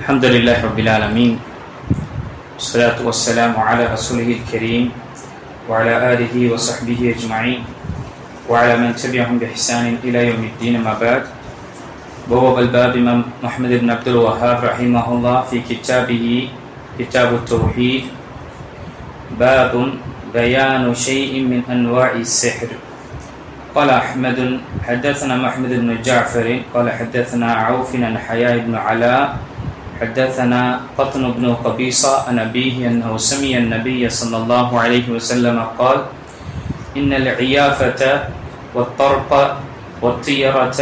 الحمد لله رب العالمين والصلاة والسلام على رسوله الكريم وعلى آله وصحبه أجمعين وعلى من تبعهم بإحسان إلى يوم الدين. ما بعد. بواب الباب إمام محمد بن عبد الوهاب رحمه الله في كتابه كتاب التوحيد باب بيان شيء من أنواع السحر. قال أحمد حدثنا محمد بن جعفر قال حدثنا عوف عن حياء بن علاء حدثنا قطن بن قبيصة عن أبيه أنه سمع النبي صلى الله عليه وسلم قال إن العيافة والطرق والطيرة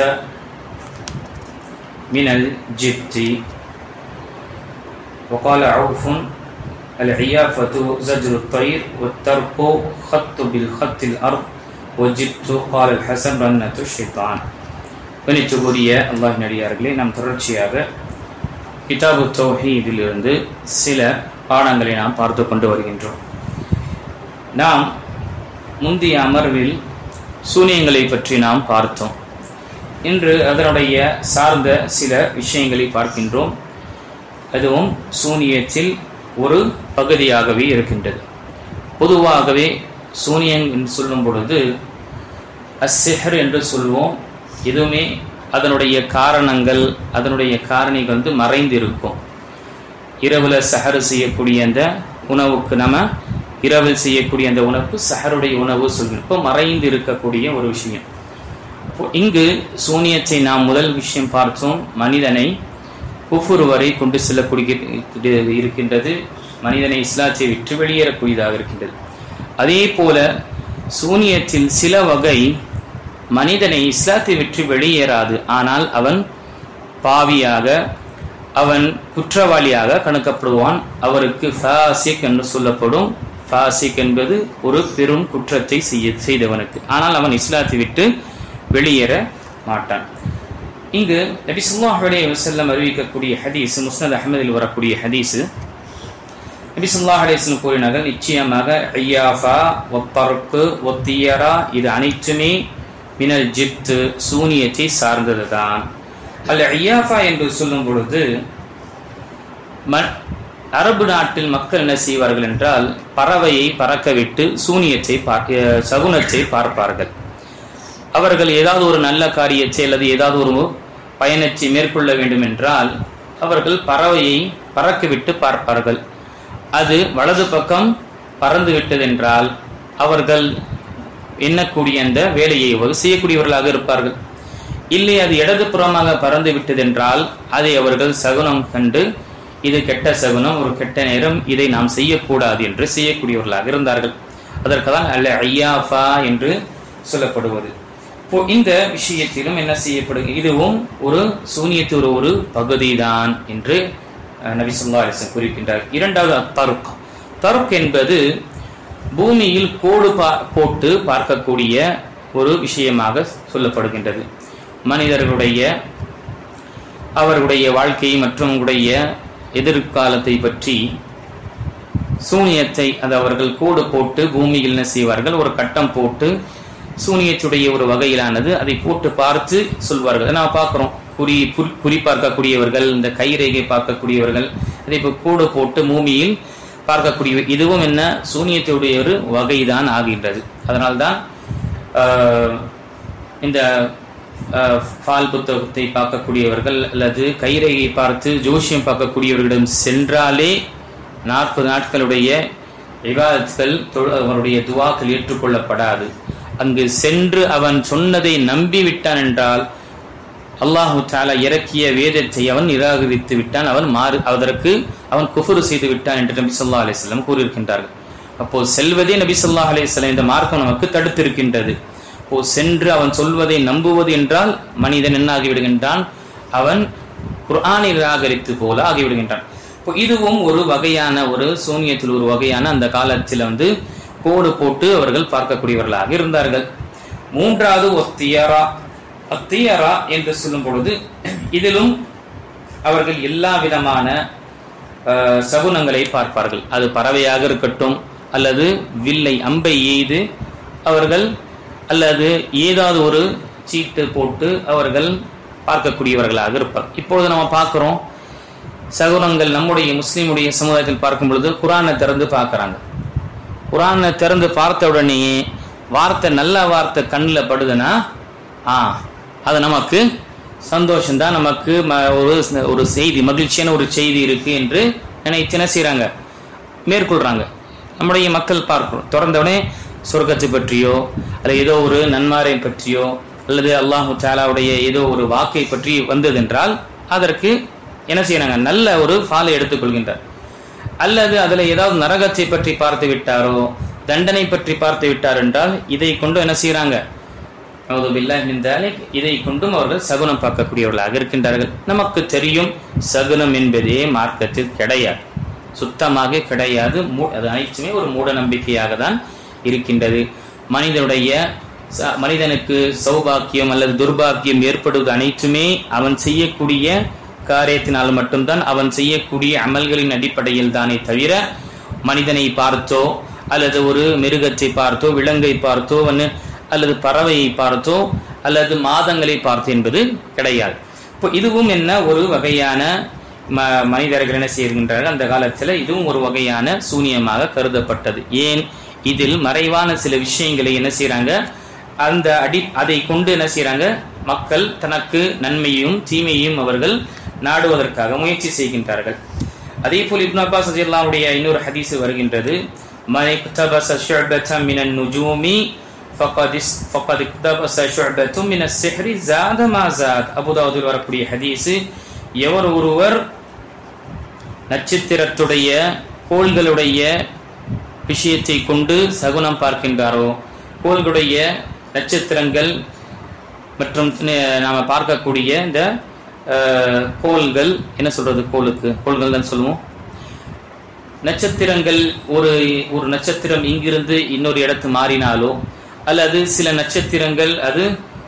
من الجبت. وقال عوف العيافة زجر الطير والطرق خط بالخط الأرض وجبت قال الحسن رنة الشيطان. கணித்துக்குரிய அல்லாஹ்வின் அடியார்களே, நாம் தொடர்ச்சியாக கிதாபு தௌஹீதிலிருந்து சில பாடங்களை நாம் பார்த்து கொண்டு வருகின்றோம். நாம் முந்தைய அமர்வில் சூனியங்களை பற்றி நாம் பார்த்தோம். இன்று அதனுடைய சார்ந்த சில விஷயங்களை பார்க்கின்றோம். அதுவும் சூனியத்தில் ஒரு பகுதியாகவே இருக்கின்றது. பொதுவாகவே சூனியம் என்று சொல்லும் பொழுது அஸ்ஸிஹ்ர் என்று சொல்வோம். எதுவுமே அதனுடைய காரணங்கள், அதனுடைய காரணிகள் மறைந்து இருக்கும். இரவுல சஹர் செய்யக்கூடிய அந்த உணவுக்கு நம்ம இரவில் செய்யக்கூடிய அந்த உணவு சஹருடைய உணவு சொல்கிறோம். இப்போ மறைந்து இருக்கக்கூடிய ஒரு விஷயம். இங்கு சூனியத்தை நாம் முதல் விஷயம் பார்த்தோம். மனிதனை குஃபுர் வரை கொண்டு செல்லக்கூடிய இருக்கின்றது. மனிதனை இஸ்லாத்தை விட்டு வெளியேறக்கூடியதாக இருக்கின்றது. அதே போல சூனியத்தில் சில வகை மனிதனை இஸ்லாத்தை விட்டு வெளியேறாது. ஆனால் அவன் பாவியாக, அவன் குற்றவாளியாக கணக்கப்படுவான். அவருக்கு ஃபாசிக் என்று சொல்லப்படும். ஃபாசிக் என்பது ஒரு பெரும் குற்றத்தை செய்தவனுக்கு. ஆனால் அவன் இஸ்லாத்தை விட்டு வெளியேற மாட்டான். இங்கு நபி ஸல்லல்லாஹு அலைஹி வஸல்லம் அறிவிக்கக்கூடிய ஹதீஸ், முஸ்னத் அஹ்மதில் வரக்கூடிய ஹதீஸ், நபி ஸல்லல்லாஹு அலைஹி வஸல்லம் கூறினார்கள், நிச்சயமாக ஐயாஃபா வத்தர்கு வத்தியரா இது அனைத்துமே மினல் ஜிப்த் சூனியத்தை சார்ந்ததுதான். அல் ஐயாஃபா என்று சொல்லும் பொழுது அரபு நாட்டில் மக்கள் என்ன செய்வார்கள் என்றால், பறவையை பறக்கவிட்டு சூனியத்தை சகுனத்தை பார்ப்பார்கள். அவர்கள் ஏதாவது ஒரு நல்ல காரியத்தை அல்லது ஏதாவது ஒரு பயணத்தை மேற்கொள்ள வேண்டும் என்றால் அவர்கள் பறவையை பறக்கவிட்டு பார்ப்பார்கள். அது வலது பக்கம் பறந்து விட்டதென்றால் அவர்கள் எண்ணக்கூடிய அந்த வேலையை செய்யக்கூடியவர்களாக இருப்பார்கள். இல்லை, அது இடது புறமாக பறந்து விட்டதென்றால் அதை அவர்கள் சகுனம் கண்டு இது கெட்ட சகுனம், ஒரு கெட்ட நேரம், இதை நாம் செய்யக்கூடாது என்று செய்யக்கூடியவர்களாக இருந்தார்கள். அதற்குதான் அல் ஐயாஃபா என்று சொல்லப்படுவது. இந்த விஷயத்திலும் என்ன செய்யப்படுகிறது, இதுவும் ஒரு சூனியத்தில் ஒரு பகுதிதான் என்று நபி ஸல்லல்லாஹு அலைஹி வஸல்லம் குறிப்பிட்டார். இரண்டாவது தர்க். தர்க் என்பது பூமியில் கோடு போட்டு பார்க்கக்கூடிய ஒரு விஷயமாக சொல்லப்படுகின்றது. மனிதர்களுடைய அவர்களுடைய வாழ்க்கை மற்றும் எதிர்காலத்தை பற்றி சூனியத்தை அது அவர்கள் கோடு போட்டு பூமியில் என்ன செய்வார்கள், ஒரு கட்டம் போட்டு சூனியத்துடைய ஒரு வகையிலானது அதை போட்டு பார்த்து சொல்வார்கள். நான் பார்க்கிறோம், குறி பார்க்கக்கூடியவர்கள், இந்த கைரேகை பார்க்கக்கூடியவர்கள், அதை இப்போ கோடு போட்டு பூமியில் பார்க்கக்கூடிய இதுவும் என்ன சூனியத்துடைய ஒரு வகைதான் ஆகின்றது. அதனால்தான் இந்த பால் புத்தகத்தை பார்க்கக்கூடியவர்கள் அல்லது கைரேகை பார்த்து ஜோசியம் பார்க்கக்கூடியவர்களிடம் சென்றாலே 40 நாட்களுடைய இபாதத்கள் அவருடைய துவாக்கள் ஏற்றுக்கொள்ளப்படாது. அங்கு சென்று அவன் சொன்னதை நம்பிவிட்டான் என்றால் அல்லாஹு தஆலா இறக்கிய வேதத்தை அவன் நிராகரித்து விட்டான், அதற்கு அவன் குஃப்ர் செய்து விட்டான் என்று நபி ஸல்லல்லாஹு அலைஹி வஸல்லம் கூறியிருக்கின்றார்கள். அப்போ செல்வதே நபி ஸல்லல்லாஹு அலைஹி வஸல்லம் இந்த மார்க்கம் நமக்கு தடுத்திருக்கின்றது. அப்போ சென்று அவன் சொல்வதை நம்புவது என்றால் மனிதன் என்ன ஆகிவிடுகின்றான், அவன் குர்ஆனை நிராகரித்து போல ஆகிவிடுகின்றான். இப்போ இதுவும் ஒரு வகையான ஒரு சூனியத்தில் ஒரு வகையான அந்த காலத்தில் கோடு போட்டு அவர்கள் பார்க்கக்கூடியவர்களாக இருந்தார்கள். மூன்றாவது ஒத்தியரா. அத்தியரா என்று சொல்லும் பொழுது இதிலும் அவர்கள் எல்லா விதமான சகுனங்களை பார்ப்பார்கள். அது பறவையாக இருக்கட்டும் அல்லது வில்லை அம்பை எய்து அவர்கள் அல்லது ஏதாவது ஒரு சீட்டு போட்டு அவர்கள் பார்க்கக்கூடியவர்களாக இருப்பார். இப்பொழுது நம்ம பார்க்கிறோம், சகோதரங்கள் நம்முடைய முஸ்லீமுடைய சமுதாயத்தில் பார்க்கும் பொழுது குர்ஆனை திறந்து பார்க்கறாங்க. குர்ஆனை திறந்து பார்த்த உடனே வார்த்தை நல்ல வார்த்தை கண்ணில் படுதுன்னா அது நமக்கு சந்தோஷம்தான், நமக்கு ஒரு செய்தி, மகிழ்ச்சியான ஒரு செய்தி இருக்கு என்று நினைத்து என்ன செய்யறாங்க, மேற்கொள்றாங்க. நம்முடைய மக்கள் பார்க்கிறோம், திறந்தவுடனே சொர்க்கத்தை பற்றியோ அல்லது ஏதோ ஒரு நன்மாரை பற்றியோ அல்லது அல்லாஹு தஆலாவுடைய ஏதோ ஒரு வாக்கை பற்றி வந்ததென்றால் அதற்கு என்ன செய்யறாங்க, நல்ல ஒரு ஃபாலை எடுத்துக்கொள்கின்றார். அல்லது அதுல ஏதாவது நரகத்தை பற்றி பார்த்து விட்டாரோ தண்டனை பற்றி பார்த்து விட்டார் என்றால் இதை கொண்டு என்ன செய்யறாங்க, இதை கொண்டும் அவர்கள் சகுனம் பார்க்கக்கூடியவர்களாக இருக்கின்றார்கள். நமக்கு தெரியும் சகுனம் என்பதே மார்க்கத்தில் கிடையாது, சுத்தமாக கிடையாது. அது அனைத்துமே ஒரு மூட நம்பிக்கையாக தான் இருக்கின்றது. மனிதனுக்கு சௌபாக்கியம் அல்லது துர்பாக்கியம் ஏற்படுவது அனைத்துமே அவன் செய்யக்கூடிய காரியத்தினால் மட்டும்தான், அவன் செய்யக்கூடிய அமல்களின் அடிப்படையில் தானே தவிர மனிதனை பார்த்தோ அல்லது ஒரு மிருகத்தை பார்த்தோ விலங்கை பார்த்தோ அல்லது பறவையை பார்த்தோ அல்லது மாதங்களை பார்த்தோ என்பது கிடையாது. இப்போ இதுவும் என்ன ஒரு வகையான மனிதர்கள் என்ன செய்கின்றார்கள், அந்த காலத்தில் இதுவும் ஒரு வகையான சூனியமாக கருதப்பட்டது. ஏன், இதில் மறைவான சில விஷயங்களை என்ன செய்யறாங்க, அதை கொண்டு என்ன செய்யறாங்க, மக்கள் தனக்கு நன்மையும் தீமையும் அவர்கள் நாடுவதற்காக முயற்சி செய்கின்றார்கள். அதே போல் இப்னு அப்பாஸ் ரலியல்லாஹு அன்ஹுடைய இன்னொரு ஹதீஸ் வருகின்றது, மனிக்தபஸ ஷுஅபத்தன் மினன் நுஜூமி ஃபக்கத் இக்தபஸ ஷுஅபத்துன் மினஸ் சிஹ்ரி ஸாத மா ஸாத். அபூ தாவூதில் வரக்கூடிய ஹதீஸ், எவர் ஒருவர் நட்சத்திரத்துடைய கோள்களுடைய விஷயத்தை கொண்டு சகுனம் பார்க்கின்றாரோ, கோள்களுடைய நட்சத்திரங்கள் மற்றும் நாம பார்க்கக்கூடிய இந்த கோள்கள், என்ன சொல்றது, கோள்கள் தான் சொல்லுவோம். நட்சத்திரங்கள் ஒரு நட்சத்திரம் இங்கிருந்து இன்னொரு இடத்து மாறினாலோ அல்லது சில நட்சத்திரங்கள் அது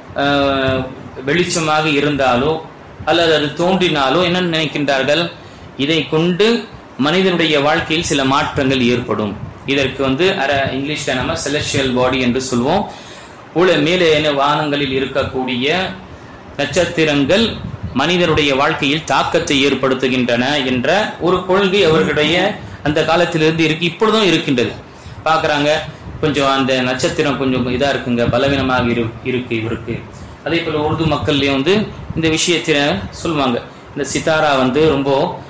வெளிச்சமாக இருந்தாலோ அல்லது அது தோன்றினாலோ என்ன நினைக்கின்றார்கள், இதை கொண்டு மனிதனுடைய வாழ்க்கையில் சில மாற்றங்கள் ஏற்படும். இதற்கு இங்கிலீஷ்ல நம்ம செலஸ்டியல் பாடி என்று சொல்வோம். மேலே வானங்களில் இருக்கக்கூடிய நட்சத்திரங்கள் மனிதனுடைய வாழ்க்கையில் தாக்கத்தை ஏற்படுத்துகின்றன என்ற ஒரு கொள்கை அவர்களுடைய அந்த காலத்திலிருந்து இப்பொழுதும் இருக்கின்றது. பார்க்கறாங்க, கொஞ்சம் அந்த நட்சத்திரம் கொஞ்சம் இதா இருக்குங்க, பலவீனமாக இருக்கு இவருக்கு. அதே போல உருது மக்கள்லயும் இந்த விஷயத்தில சொல்லுவாங்க, இந்த சித்தாரா ரொம்ப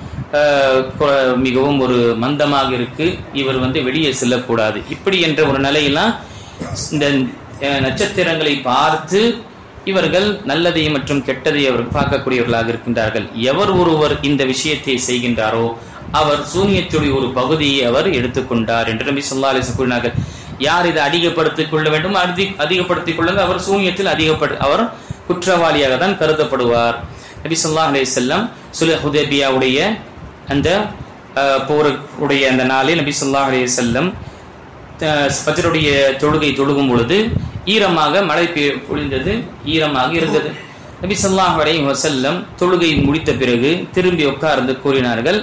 மிகவும் ஒரு மந்தமாக இருக்கு, இவர் வெளியே செல்லக்கூடாது, இப்படி என்ற ஒரு நிலையெல்லாம் இந்த நட்சத்திரங்களை பார்த்து இவர்கள் நல்லதை மற்றும் கெட்டதை அவர்கள் பார்க்கக்கூடியவர்களாக இருக்கின்றார்கள். எவர் ஒருவர் இந்த விஷயத்தை செய்கின்றாரோ அவர் சூனியத்துடைய ஒரு பகுதியை அவர் எடுத்துக்கொண்டார் என்று நபி ஸல்லல்லாஹு அலைஹி வஸல்லம் கூறினார்கள். யார் இதை அதிகப்படுத்திக் கொள்ள வேண்டும், அதிகப்படுத்திக் கொள்ளுங்க, அவர் சூனியத்தில் அவர் குற்றவாளியாக தான் கருதப்படுவார். நபி ஸல்லல்லாஹு அலைஹி வஸல்லம் சுல்ஹ் ஹுதைபியாவுடைய அந்த போருடைய அந்த நாளில் நபி ஸல்லல்லாஹு அலைஹி வஸல்லம் ஃபஜ்ருடைய தொழுகை தொழுகும் பொழுது ஈரமாக மழை பொழிந்தது, ஈரமாக இருந்தது. நபி ஸல்லல்லாஹு அலைஹி வஸல்லம் தொழுகை முடித்த பிறகு திரும்பி உட்கார்ந்து கூறினார்கள்,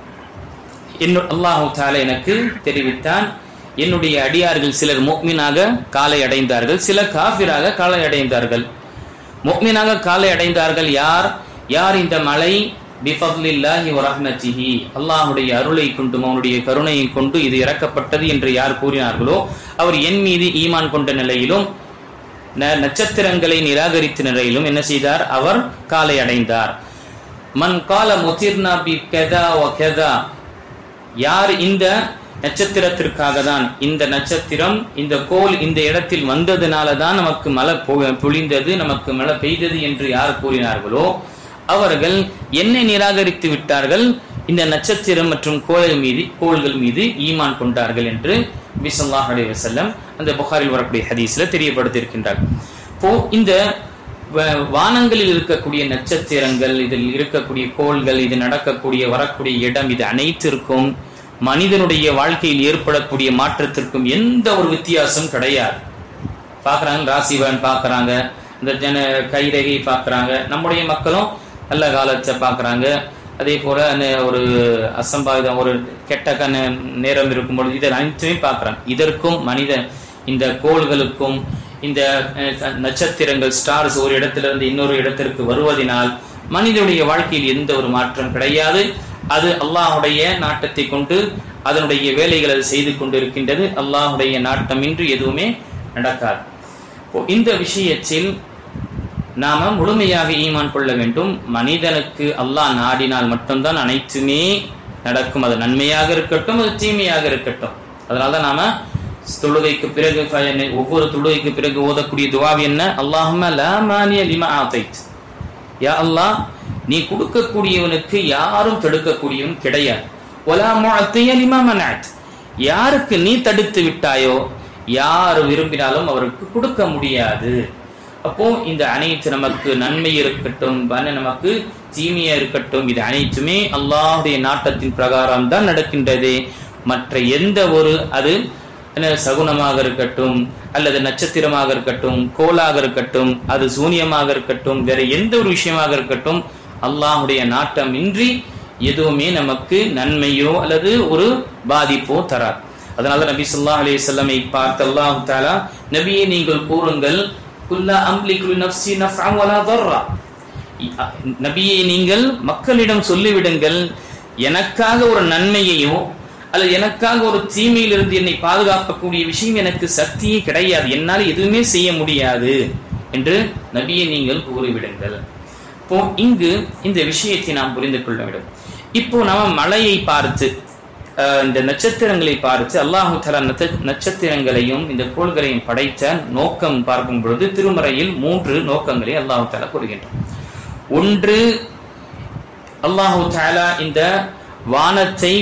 அல்லாஹு தஆலா எனக்கு தெரிவித்தான், என்னுடைய அடியார்கள் சிலர் முஃமினாக காலை அடைந்தார்கள், சிலர் காஃபிராக காலை அடைந்தார்கள். முஃமினாக காலை அடைந்தார்கள் யார் இந்த மழை பிஃபத்லில்லாஹி வ ரஹ்மத்திஹி, அல்லாஹ்வுடைய அருளை கொண்டும் அவனுடைய கருணையை கொண்டு இது இறக்கப்பட்டது என்று யார் கூறினார்களோ அவர் என் மீது ஈமான் கொண்ட நிலையிலும் நட்சத்திரங்களை நிராகரித்த நிலையிலும் என்ன செய்தார், அவர் காலை அடைந்தார். மன் கால முதிர்னா பி கதா வ கதா, யார் இந்த நட்சத்திரத்திற்காக தான், இந்த நட்சத்திரம் இந்த கோல் இந்த இடத்தில் வந்ததுனால தான் நமக்கு மழை பொழிந்தது, நமக்கு மழை பெய்தது என்று யார் கூறினார்களோ அவர்கள் என்னை நிராகரித்து விட்டார்கள், இந்த நட்சத்திரம் மற்றும் கோள்கள் மீது ஈமான் கொண்டார்கள் என்று நபி ஸல்லல்லாஹு அலைஹி வஸல்லம் அந்த புகாரில் வரக்கூடிய ஹதீஸ்ல தெரியப்படுத்தியிருக்கின்றார். இப்போ இந்த வானங்களில் இருக்கக்கூடிய நட்சத்திரங்கள், இதில் இருக்கக்கூடிய கோள்கள், இது நடக்கக்கூடிய வரக்கூடிய இடம், இது அனைத்திற்கும் மனிதனுடைய வாழ்க்கையில் ஏற்படக்கூடிய மாற்றத்திற்கும் எந்த ஒரு வித்தியாசம் கிடையாது. பார்க்கறாங்க, ராசிபலன் பார்க்கறாங்க, இந்த கைரேகை பார்க்கறாங்க, நம்முடைய மக்களும் நல்ல காலத்தை பார்க்கறாங்க. அதே போல ஒரு அசம்பாவிதம், ஒரு கெட்ட நேரம் இருக்கும்பொழுது இதை அனைத்துமே பார்க்கறாங்க. இதற்கும் இந்த கோள்களுக்கும் இந்த நட்சத்திரங்கள் ஸ்டார்ஸ் ஒரு இடத்திலிருந்து இன்னொரு இடத்திற்கு வருவதனால் மனிதனுடைய வாழ்க்கையில் எந்த ஒரு மாற்றம் கிடையாது. அது அல்லாஹுடைய நாட்டத்தை கொண்டு அதனுடைய வேலைகளை செய்து கொண்டிருக்கின்றது. அல்லாஹுடைய நாட்டமின்றி எதுவுமே நடக்காது. இந்த விஷயத்தில் நாம முழுமையாக ஈமான் கொள்ள வேண்டும். மனிதனுக்கு அல்லாஹ் நாடினால் மட்டும்தான் அனைத்துமே நடக்கும். அது நன்மையாக இருக்கட்டும், அது தீமையாக இருக்கட்டும். அதனால்தான் நாம தொழுகைக்கு பிறகு ஒவ்வொரு தொழுகைக்கு பிறகு ஓதக்கூடிய துஆ என்ன? அல்லாஹும்ம லா மானிய லிமா ஆதைத், யா அல்லாஹ் நீ கொடுக்கக்கூடியவனுக்கு யாரும் தடுக்கக்கூடியவன் கிடையாது. வலா முஅத்திய லிமா மனஅத், யாருக்கு நீ தடுத்து விட்டாயோ யார் விரும்பினாலும் அவருக்கு கொடுக்க முடியாது. அப்போ இந்த அனைத்து நமக்கு நன்மை இருக்கட்டும், நமக்கு தீமையா இருக்கட்டும், இது அனைத்துமே அல்லாஹ்வுடைய நாட்டத்தின் பிரகாரம் தான் நடக்கின்றது. மற்ற எந்த ஒரு அது சகுனமாக இருக்கட்டும், அல்லது நட்சத்திரமாக இருக்கட்டும், கோளாக இருக்கட்டும், அது சூனியமாக இருக்கட்டும், வேற எந்த ஒரு விஷயமாக இருக்கட்டும், அல்லாஹ்வுடைய நாட்டம் இன்றி எதுவுமே நமக்கு நன்மையோ அல்லது ஒரு பாதிப்போ தராது. அதனால நபி ஸல்லல்லாஹு அலைஹி வஸல்லம் பார்த்து அல்லாஹ் தஆலா, நபியே நீங்கள் கூறுங்கள், குல்லா அம்லிகு நஃப்ஸி நஃபஅன் வலா தர்ரா, நபியே நீங்கள் மக்களிடம் சொல்லிவிடுங்கள், எனக்காக ஒரு நன்மையையோ அல்லது எனக்காக ஒரு தீமையிலிருந்து என்னை பாதுகாக்கக்கூடிய விஷயம் எனக்கு சக்தியே கிடையாது, என்னால் எதுவுமே செய்ய முடியாது என்று நபியை நீங்கள் கூறிவிடுங்கள். இப்போ இங்கு இந்த விஷயத்தை நாம் புரிந்து கொள்ள வேண்டும். இப்போ நாம மலையை பார்த்து இந்த நட்சத்திரங்களை பார்த்து அல்லாஹு தஆலா நட்சத்திரங்களையும் இந்த கோள்களையும் படைத்த நோக்கம் பார்க்கும் பொழுது திருமறையில் 3 நோக்கங்களை அல்லாஹு தஆலா கூறுகின்றார். ஒன்று, அல்லாஹு தஆலா இந்த வானத்தை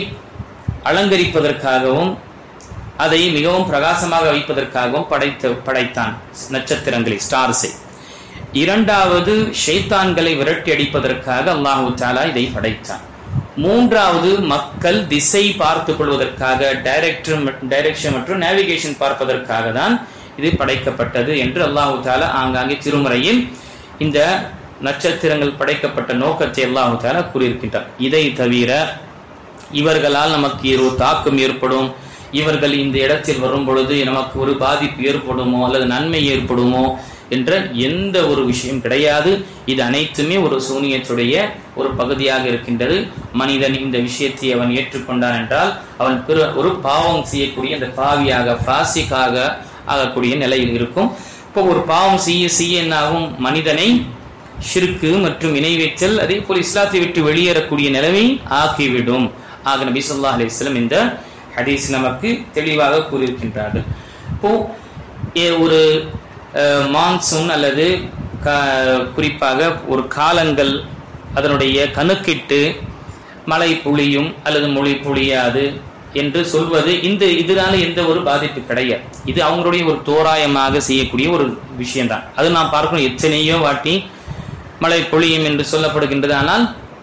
அலங்கரிப்பதற்காகவும் அதை மிகவும் பிரகாசமாக வைப்பதற்காகவும் படைத்தான் நட்சத்திரங்களை, ஸ்டார்ஸை. இரண்டாவது, ஷைத்தான்களை விரட்டி அடிப்பதற்காக அல்லாஹு தஆலா இதை படைத்தான். மூன்றாவது, மக்கள் திசை பார்த்துக் கொள்வதற்காக, டைரக்ஷன் மற்றும் நேவிகேஷன் பார்ப்பதற்காக தான் இது படைக்கப்பட்டது என்று அல்லாஹு தஆலா ஆங்காங்கே திருமறையில் இந்த நட்சத்திரங்கள் படைக்கப்பட்ட நோக்கத்தை அல்லாஹு தஆலா கூறியிருக்கின்றார். இதை தவிர இவர்களால் நமக்கு ஒரு தாக்கம் ஏற்படும், இவர்கள் இந்த இடத்தில் வரும் பொழுது நமக்கு ஒரு பாதிப்பு ஏற்படுமோ அல்லது நன்மை ஏற்படுமோ என்ற எந்த ஒரு விஷயம் கிடையாது. இது அனைத்துமே ஒரு சூனியத்துடைய ஒரு பகுதியாக இருக்கின்றது. மனிதன் இந்த விஷயத்தை அவன் ஏற்றுக்கொண்டான் என்றால் அவன் ஒரு பாவம் செய்யக்கூடிய அந்த பாவியாக, ஃபாசிக்காக ஆகக்கூடிய நிலையில் இருக்கும். இப்போ ஒரு பாவம் செய்ய என்னாகும்? மனிதனை ஷிர்க்கு மற்றும் இணை வைத்தல், அதே போல் இஸ்லாத்தை விட்டு வெளியேறக்கூடிய நிலைமை ஆக்கிவிடும். ஆக நபி ஸல்லல்லாஹு அலைஹி வஸல்லம் இந்த ஹதீஸ் நமக்கு தெளிவாக கூறியிருக்கின்றார்கள். இப்போ ஒரு மான்சூன் அல்லது குறிப்பாக ஒரு காலங்கள் அதனுடைய கணக்கிட்டு மழை பொழியும் அல்லது மொழி பொழியாது என்று சொல்வது இதனால எந்த ஒரு பாதிப்பு கிடையாது. இது அவங்களுடைய ஒரு தோராயமாக செய்யக்கூடிய ஒரு விஷயம்தான். அது நாம் பார்க்கணும், எத்தனையோ வாட்டி மழை பொழியும் என்று சொல்லப்படுகின்றது, ஆனால்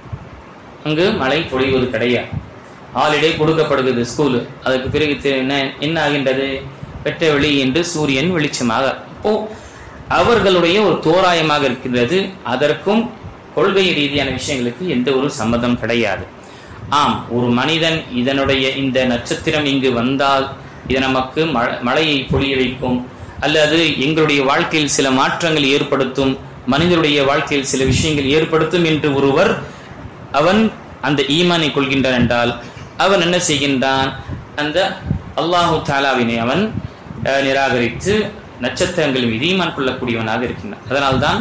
அங்கு மழை பொழிவது கிடையாது. ஹாலிடே கொடுக்கப்படுகிறது ஸ்கூலு, அதுக்கு பிறகு என்ன ஆகின்றது? வெட்ட வெளி என்று சூரியன் வெளிச்சமாக. இப்போ அவர்களுடைய ஒரு தோராயமாக இருக்கின்றது. அதற்கும் கொள்கை ரீதியான விஷயங்களுக்கு எந்த ஒரு சம்மதம் கிடையாது. ஆம், ஒரு மனிதன் இதனுடைய இந்த நட்சத்திரம் இங்கு வந்தால் இது நமக்கு மழையை பொழிய வைக்கும், அல்லது எங்களுடைய வாழ்க்கையில் சில மாற்றங்கள் ஏற்படுத்தும், மனிதனுடைய வாழ்க்கையில் சில விஷயங்கள் ஏற்படுத்தும் என்று ஒருவர் அவன் அந்த ஈமானை கொள்கின்றான் என்றால் அவன் என்ன செய்கின்றான்? அந்த அல்லாஹு தஆலாவினை அவன் நிராகரித்து நட்சத்திரங்கள் மீது ஈமான் கொள்ளக்கூடியவனாக இருக்கின்றான். அதனால்தான்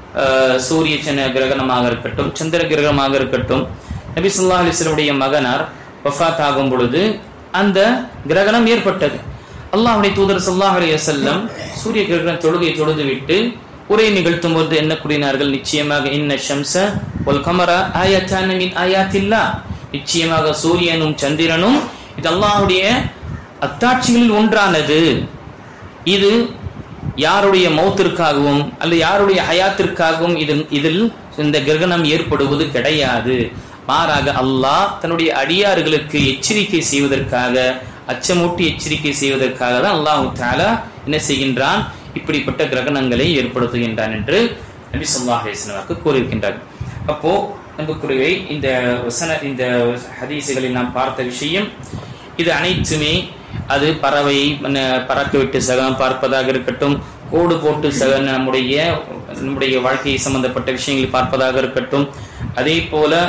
சூரிய கிரகணமாக இருக்கட்டும், சந்திர கிரகணமாக இருக்கட்டும், நபி ஸல்லல்லாஹு அலைஹி வஸல்லம் மகனார் வஃபாத் ஆகும் பொழுது அந்த கிரகணம் ஏற்பட்டது. அல்லாஹ்வுடைய தூதர் ஸல்லல்லாஹு அலைஹி வஸல்லம் சூரிய கிரகண தொழுகையை தொழுதுவிட்டு உரை நிகழ்த்தும் போது என்ன கூறினார்கள்? நிச்சயமாக இன்ன ஷம்ஸ வல் கமர ஆயத்தான மின் ஆயாத்தில்லாஹ், நிச்சயமாக சூரியனும் சந்திரனும் இது அல்லாஹ்வுடைய அத்தாட்சிகளில் ஒன்றானது. இது யாருடைய மௌத்திற்காகவும் அல்லது யாருடைய ஹயாத்திற்காகவும் இதில் இந்த கிரகணம் ஏற்படுவது கிடையாது. மாறாக அல்லாஹ் தன்னுடைய அடியார்களுக்கு எச்சரிக்கை செய்வதற்காக, அச்சமூட்டி எச்சரிக்கை செய்வதற்காக தான் அல்லாஹ் தஆலா என்ன செய்கின்றான்? இப்படிப்பட்ட கிரகணங்களை ஏற்படுத்துகின்றான் என்று நபி ஸல்லல்லாஹு அலைஹி வஸல்லம் கூறியிருக்கின்றார். அப்போ நம்புக்குரிய இந்த ஹதீசுகளில் நாம் பார்த்த விஷயம் இது அனைத்துமே, அது பறவை பறக்க விட்டு சகம் பார்ப்பதாக இருக்கட்டும், கோடு போட்டு நம்முடைய வாழ்க்கையை சம்பந்தப்பட்ட விஷயங்களை பார்ப்பதாக இருக்கட்டும், அதே போல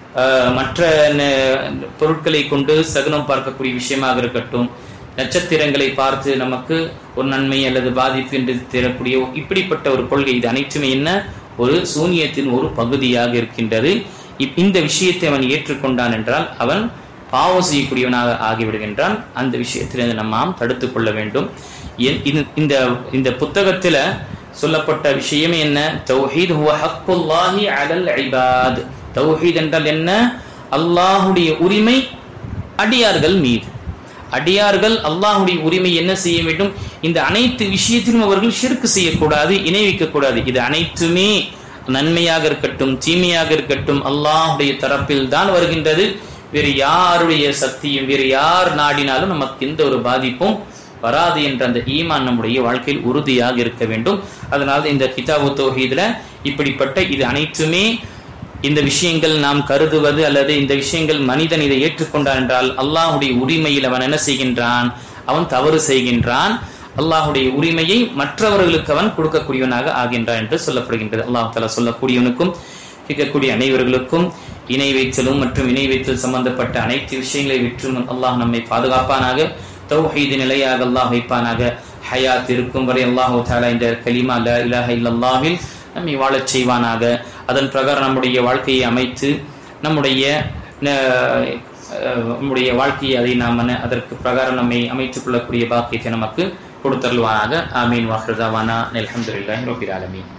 மற்ற பொருட்களை கொண்டு சகுனம் பார்க்கக்கூடிய விஷயமாக இருக்கட்டும், நட்சத்திரங்களை பார்த்து நமக்கு ஒரு நன்மை அல்லது பாதிப்பு என்று தரக்கூடிய இப்படிப்பட்ட ஒரு கொள்கை, இது அனைத்துமே என்ன, ஒரு சூனியத்தின் ஒரு பகுதியாக இருக்கின்றது. இந்த விஷயத்தை அவன் ஏற்றுக்கொண்டான் என்றால் அவன் பாவம் செய்யக்கூடியவனாக ஆகிவிடுகின்றான். அந்த விஷயத்திலிருந்து நாம் தடுத்துக் கொள்ள வேண்டும். இந்த புத்தகத்துல சொல்லப்பட்ட விஷயமே என்ன, தௌஹீத் ஹுவ ஹக்குல்லாஹி அலல் இபாத். தௌஹீத் என்றால் என்ன, அல்லாஹுடைய உரிமை அடியார்கள் மீது. அடியார்கள் அல்லாஹுடைய உரிமை என்ன செய்ய வேண்டும், இந்த அனைத்து விஷயத்திலும் அவர்கள் ஷிர்க் செய்யக்கூடாது, இணை வைக்கக்கூடாது. இது அனைத்துமே நன்மையாக இருக்கட்டும் தீமையாக இருக்கட்டும் அல்லாஹுடைய தரப்பில் தான் வருகின்றது. வேறு யாருடைய சக்தியும் வேறு யார் நாடினாலும் நமக்கு எந்த ஒரு பாதிப்பும் வராது என்ற அந்த ஈமான் நம்முடைய வாழ்க்கையில் உறுதியாக இருக்க வேண்டும். அதனால இந்த கிதாபு தௌஹீதுல இப்படிப்பட்ட இது அனைத்துமே இந்த விஷயங்கள் நாம் கருதுவது அல்லது இந்த விஷயங்கள் மனிதன் இதை ஏற்றுக்கொண்டான் என்றால் அல்லாஹுடைய உரிமையில் அவன் என்ன செய்கின்றான், அவன் தவறு செய்கின்றான். அல்லாஹுடைய உரிமையை மற்றவர்களுக்கு அவன் கொடுக்கக்கூடியவனாக ஆகின்றான் என்று சொல்லப்படுகின்றது. அல்லாஹ் தஆலா சொல்லக்கூடியவனுக்கும் கேட்கக்கூடிய அனைவர்களுக்கும் இணை வைத்தலும் மற்றும் இணை வைத்தல் சம்பந்தப்பட்ட அனைத்து விஷயங்களை விற்றும் அல்லாஹ் நம்மை பாதுகாப்பானாக. தௌஹீது நிலையாக அல்லாஹ் வைப்பானாக. ஹயாத் இருக்கும் வரை அல்லாஹ் தஆலா இந்த கலிமா லா இலாஹ இல்லல்லாஹில் நம்மை வாழச் செய்வானாக. அதன் பிரகாரம் நம்முடைய வாழ்க்கையை அமைத்து நம்முடைய வாழ்க்கையை அதை நாம் அதற்கு பிரகாரம் நம்மை அமைத்துக் கொள்ளக்கூடிய பாக்கியத்தை நமக்கு கொடுத்தருள்வானாக. ஆமீன். வாஹிரு தஅவானா அல்ஹம்துலில்லாஹி ரப்பில் ஆலமீன்.